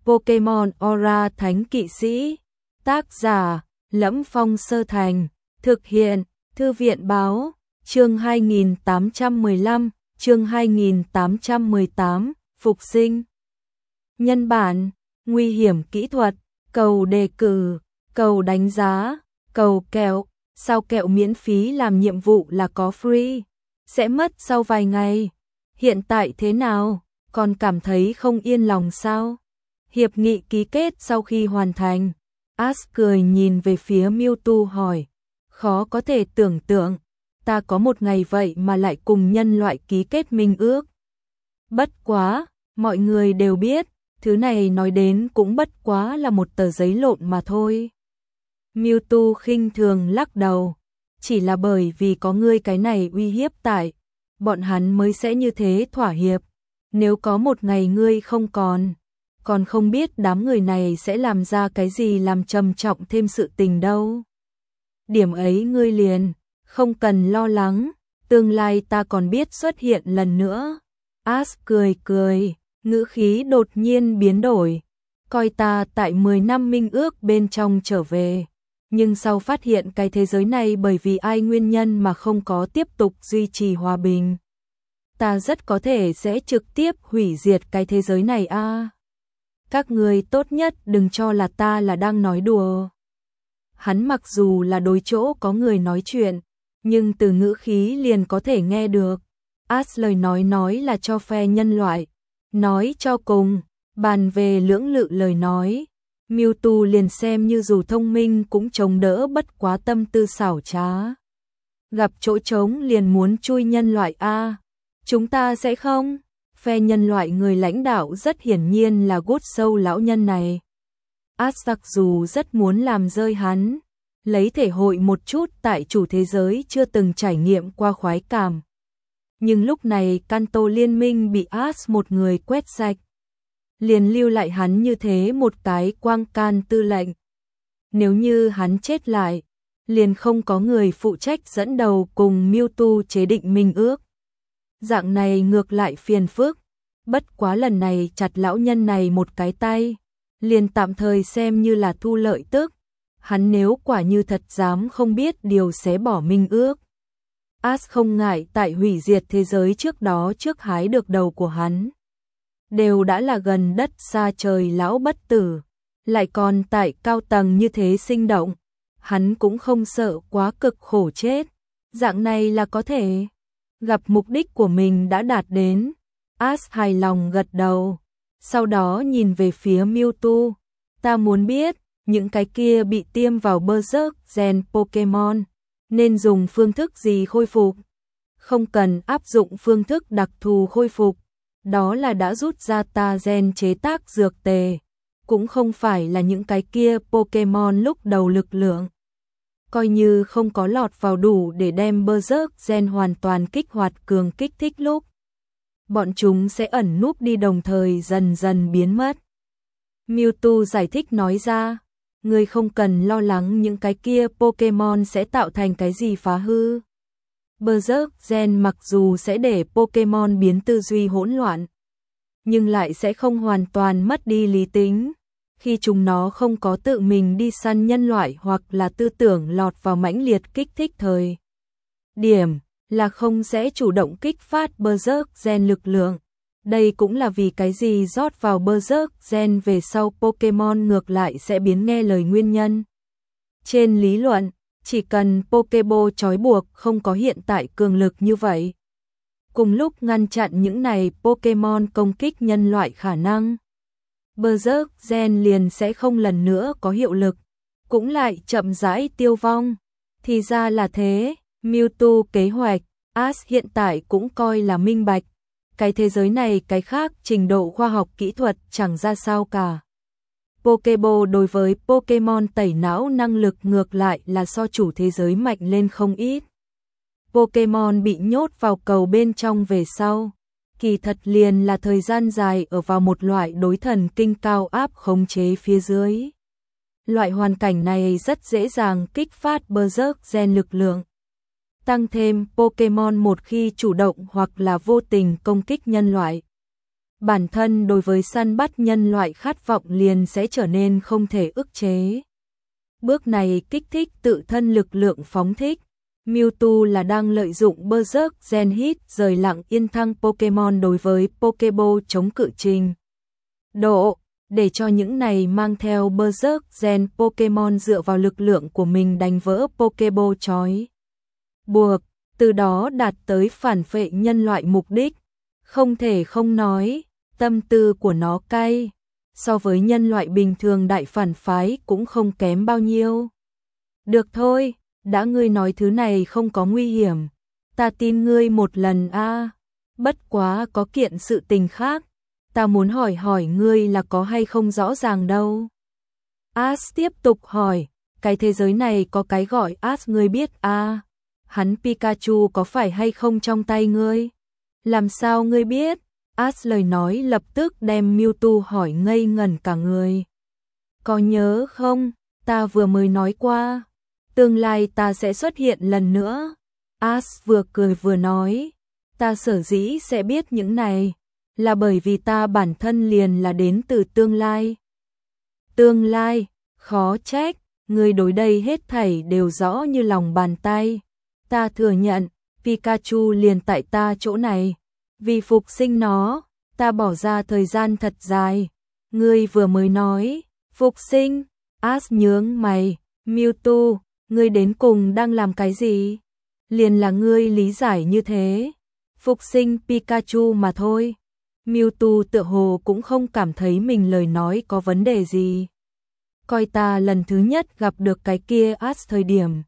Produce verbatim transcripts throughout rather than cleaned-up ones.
Pokemon Aura Thánh Kỵ Sĩ. Tác giả: Lẫm Phong Sơ Thành. Thực hiện: Thư viện báo. Chương hai nghìn tám trăm mười lăm, chương hai nghìn tám trăm mười tám, Phục sinh. Nhân bản: Nguy hiểm kỹ thuật, cầu đề cử, cầu đánh giá, cầu kẹo. Sao kẹo miễn phí làm nhiệm vụ là có free, sẽ mất sau vài ngày. Hiện tại thế nào, còn cảm thấy không yên lòng sao? Hiệp nghị ký kết sau khi hoàn thành. Ash cười nhìn về phía Mewtwo hỏi. Khó có thể tưởng tượng, ta có một ngày vậy mà lại cùng nhân loại ký kết minh ước. Bất quá, mọi người đều biết, thứ này nói đến cũng bất quá là một tờ giấy lộn mà thôi. Mewtwo khinh thường lắc đầu. Chỉ là bởi vì có ngươi cái này uy hiếp tại, bọn hắn mới sẽ như thế thỏa hiệp. Nếu có một ngày ngươi không còn, còn không biết đám người này sẽ làm ra cái gì làm trầm trọng thêm sự tình đâu. Điểm ấy ngươi liền không cần lo lắng, tương lai ta còn biết xuất hiện lần nữa. Ash cười cười, ngữ khí đột nhiên biến đổi. Coi ta tại mười năm minh ước bên trong trở về, nhưng sau phát hiện cái thế giới này bởi vì ai nguyên nhân mà không có tiếp tục duy trì hòa bình, ta rất có thể sẽ trực tiếp hủy diệt cái thế giới này a. À, các người tốt nhất đừng cho là ta là đang nói đùa. Hắn mặc dù là đối chỗ có người nói chuyện, nhưng từ ngữ khí liền có thể nghe được. Ash lời nói nói là cho phe nhân loại. Nói cho cùng, bàn về lưỡng lự lời nói, Mewtwo liền xem như dù thông minh cũng chống đỡ bất quá tâm tư xảo trá. Gặp chỗ trống liền muốn chui nhân loại a. À, chúng ta sẽ không. Phe nhân loại người lãnh đạo rất hiển nhiên là Gút Sâu lão nhân này. Ash mặc dù rất muốn làm rơi hắn, lấy thể hội một chút tại chủ thế giới chưa từng trải nghiệm qua khoái cảm. Nhưng lúc này Kanto liên minh bị Ash một người quét sạch, liền lưu lại hắn như thế một cái quang can tư lệnh. Nếu như hắn chết lại, liền không có người phụ trách dẫn đầu cùng Mewtwo chế định minh ước. Dạng này ngược lại phiền phức. Bất quá lần này chặt lão nhân này một cái tay, liền tạm thời xem như là thu lợi tức. Hắn nếu quả như thật dám không biết điều xé bỏ minh ước, Ash không ngại tại hủy diệt thế giới trước đó trước hái được đầu của hắn. Đều đã là gần đất xa trời lão bất tử, lại còn tại cao tầng như thế sinh động, hắn cũng không sợ quá cực khổ chết. Dạng này là có thể gặp mục đích của mình đã đạt đến. Ash hài lòng gật đầu, sau đó nhìn về phía Mewtwo. Ta muốn biết, những cái kia bị tiêm vào Berserk gen Pokemon, nên dùng phương thức gì khôi phục? Không cần áp dụng phương thức đặc thù khôi phục, đó là đã rút ra ta gen chế tác dược tề, cũng không phải là những cái kia Pokemon lúc đầu lực lượng. Coi như không có lọt vào đủ để đem Berserk gen hoàn toàn kích hoạt cường kích thích lúc, bọn chúng sẽ ẩn núp đi đồng thời dần dần biến mất. Mewtwo giải thích nói ra, ngươi không cần lo lắng những cái kia Pokemon sẽ tạo thành cái gì phá hư. Berserk gen mặc dù sẽ để Pokemon biến tư duy hỗn loạn, nhưng lại sẽ không hoàn toàn mất đi lý tính. Khi chúng nó không có tự mình đi săn nhân loại hoặc là tư tưởng lọt vào mãnh liệt kích thích thời điểm, là không sẽ chủ động kích phát Berserk gen lực lượng. Đây cũng là vì cái gì rót vào Berserk gen về sau Pokemon ngược lại sẽ biến nghe lời nguyên nhân. Trên lý luận, chỉ cần Pokeball trói buộc không có hiện tại cường lực như vậy, cùng lúc ngăn chặn những này Pokemon công kích nhân loại khả năng, Berserk gen liền sẽ không lần nữa có hiệu lực, cũng lại chậm rãi tiêu vong. Thì ra là thế. Mewtwo kế hoạch, Ash hiện tại cũng coi là minh bạch. Cái thế giới này cái khác trình độ khoa học kỹ thuật chẳng ra sao cả. Pokeball đối với Pokemon tẩy não năng lực ngược lại là so chủ thế giới mạnh lên không ít. Pokemon bị nhốt vào cầu bên trong về sau, kỳ thật liền là thời gian dài ở vào một loại đối thần kinh cao áp khống chế phía dưới. Loại hoàn cảnh này rất dễ dàng kích phát Berserk gen lực lượng. Tăng thêm Pokemon một khi chủ động hoặc là vô tình công kích nhân loại, bản thân đối với săn bắt nhân loại khát vọng liền sẽ trở nên không thể ức chế. Bước này kích thích tự thân lực lượng phóng thích. Mewtwo là đang lợi dụng Berserk Gen Hit rời lặng yên thăng Pokemon đối với Pokeball chống cự trình độ, để cho những này mang theo Berserk Gen Pokemon dựa vào lực lượng của mình đánh vỡ Pokeball trói buộc, từ đó đạt tới phản phệ nhân loại mục đích. Không thể không nói, tâm tư của nó cay, so với nhân loại bình thường đại phản phái cũng không kém bao nhiêu. Được thôi, đã ngươi nói thứ này không có nguy hiểm, ta tin ngươi một lần a. À. Bất quá có kiện sự tình khác, ta muốn hỏi hỏi ngươi là có hay không rõ ràng đâu. Ash tiếp tục hỏi, cái thế giới này có cái gọi Ash ngươi biết a? À. Hắn Pikachu có phải hay không trong tay ngươi? Làm sao ngươi biết? Ash lời nói lập tức đem Mewtwo hỏi ngây ngẩn cả người. Có nhớ không? Ta vừa mới nói qua, tương lai ta sẽ xuất hiện lần nữa. Ash vừa cười vừa nói, ta sở dĩ sẽ biết những này, là bởi vì ta bản thân liền là đến từ tương lai. Tương lai, khó trách, ngươi đối đây hết thảy đều rõ như lòng bàn tay. Ta thừa nhận, Pikachu liền tại ta chỗ này. Vì phục sinh nó, ta bỏ ra thời gian thật dài. Ngươi vừa mới nói, phục sinh, Ash nhướng mày, Mewtwo, ngươi đến cùng đang làm cái gì? Liền là ngươi lý giải như thế. Phục sinh Pikachu mà thôi. Mewtwo tựa hồ cũng không cảm thấy mình lời nói có vấn đề gì. Coi ta lần thứ nhất gặp được cái kia Ash thời điểm,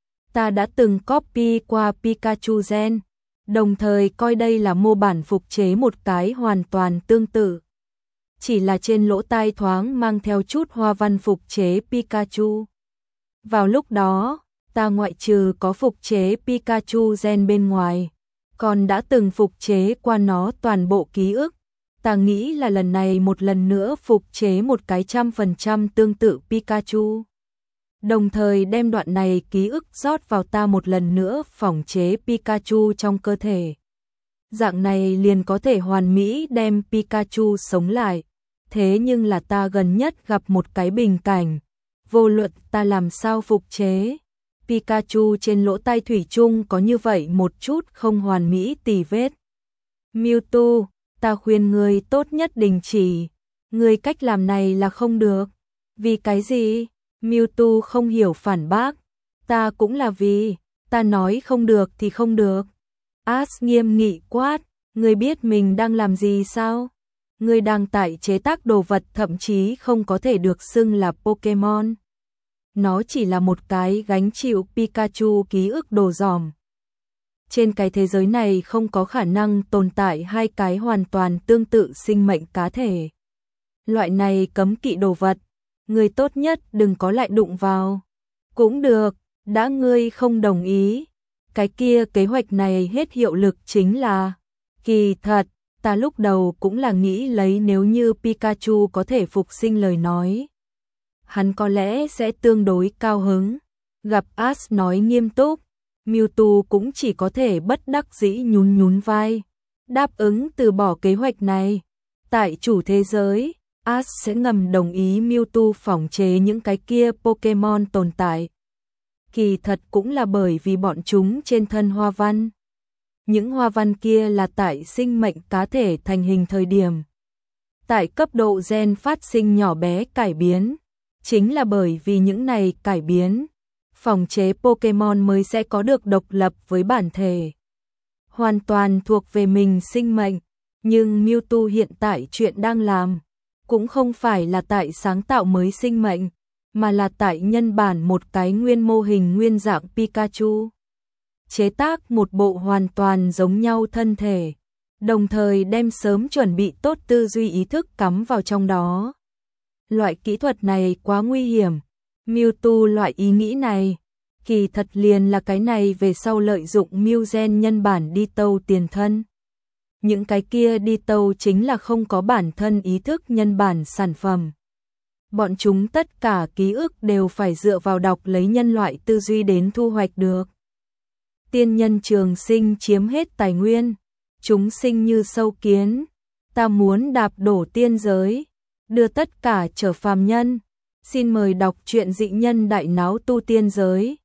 ta đã từng copy qua Pikachu gen, đồng thời coi đây là mô bản phục chế một cái hoàn toàn tương tự. Chỉ là trên lỗ tai thoáng mang theo chút hoa văn phục chế Pikachu. Vào lúc đó, ta ngoại trừ có phục chế Pikachu gen bên ngoài, còn đã từng phục chế qua nó toàn bộ ký ức. Ta nghĩ là lần này một lần nữa phục chế một cái trăm phần trăm tương tự Pikachu. Đồng thời đem đoạn này ký ức rót vào ta một lần nữa phỏng chế Pikachu trong cơ thể. Dạng này liền có thể hoàn mỹ đem Pikachu sống lại. Thế nhưng là ta gần nhất gặp một cái bình cảnh. Vô luận ta làm sao phục chế, Pikachu trên lỗ tai thủy chung có như vậy một chút không hoàn mỹ tì vết. Mewtwo, ta khuyên ngươi tốt nhất đình chỉ. Ngươi cách làm này là không được. Vì cái gì? Mewtwo không hiểu phản bác. Ta cũng là vì, ta nói không được thì không được. Ash nghiêm nghị quát, ngươi biết mình đang làm gì sao? Ngươi đang tại chế tác đồ vật thậm chí không có thể được xưng là Pokemon. Nó chỉ là một cái gánh chịu Pikachu ký ức đồ dòm. Trên cái thế giới này không có khả năng tồn tại hai cái hoàn toàn tương tự sinh mệnh cá thể. Loại này cấm kỵ đồ vật, ngươi tốt nhất đừng có lại đụng vào. Cũng được, đã ngươi không đồng ý. Cái kia kế hoạch này hết hiệu lực chính là, kỳ thật, ta lúc đầu cũng là nghĩ lấy nếu như Pikachu có thể phục sinh lời nói, hắn có lẽ sẽ tương đối cao hứng. Gặp Ash nói nghiêm túc, Mewtwo cũng chỉ có thể bất đắc dĩ nhún nhún vai, đáp ứng từ bỏ kế hoạch này. Tại chủ thế giới, Ash sẽ ngầm đồng ý Mewtwo phỏng chế những cái kia Pokemon tồn tại. Kỳ thật cũng là bởi vì bọn chúng trên thân hoa văn. Những hoa văn kia là tại sinh mệnh cá thể thành hình thời điểm. Tại cấp độ gen phát sinh nhỏ bé cải biến. Chính là bởi vì những này cải biến, phỏng chế Pokemon mới sẽ có được độc lập với bản thể. Hoàn toàn thuộc về mình sinh mệnh. Nhưng Mewtwo hiện tại chuyện đang làm, cũng không phải là tại sáng tạo mới sinh mệnh, mà là tại nhân bản một cái nguyên mô hình nguyên dạng Pikachu. Chế tác một bộ hoàn toàn giống nhau thân thể, đồng thời đem sớm chuẩn bị tốt tư duy ý thức cắm vào trong đó. Loại kỹ thuật này quá nguy hiểm. Mewtwo loại ý nghĩ này, kỳ thật liền là cái này về sau lợi dụng Mew gen nhân bản đi tâu tiền thân. Những cái kia đi tâu chính là không có bản thân ý thức nhân bản sản phẩm. Bọn chúng tất cả ký ức đều phải dựa vào đọc lấy nhân loại tư duy đến thu hoạch được. Tiên nhân trường sinh chiếm hết tài nguyên, chúng sinh như sâu kiến. ta muốn đạp đổ tiên giới, đưa tất cả trở phàm nhân. Xin mời đọc truyện Dị Nhân Đại Náo Tu Tiên Giới.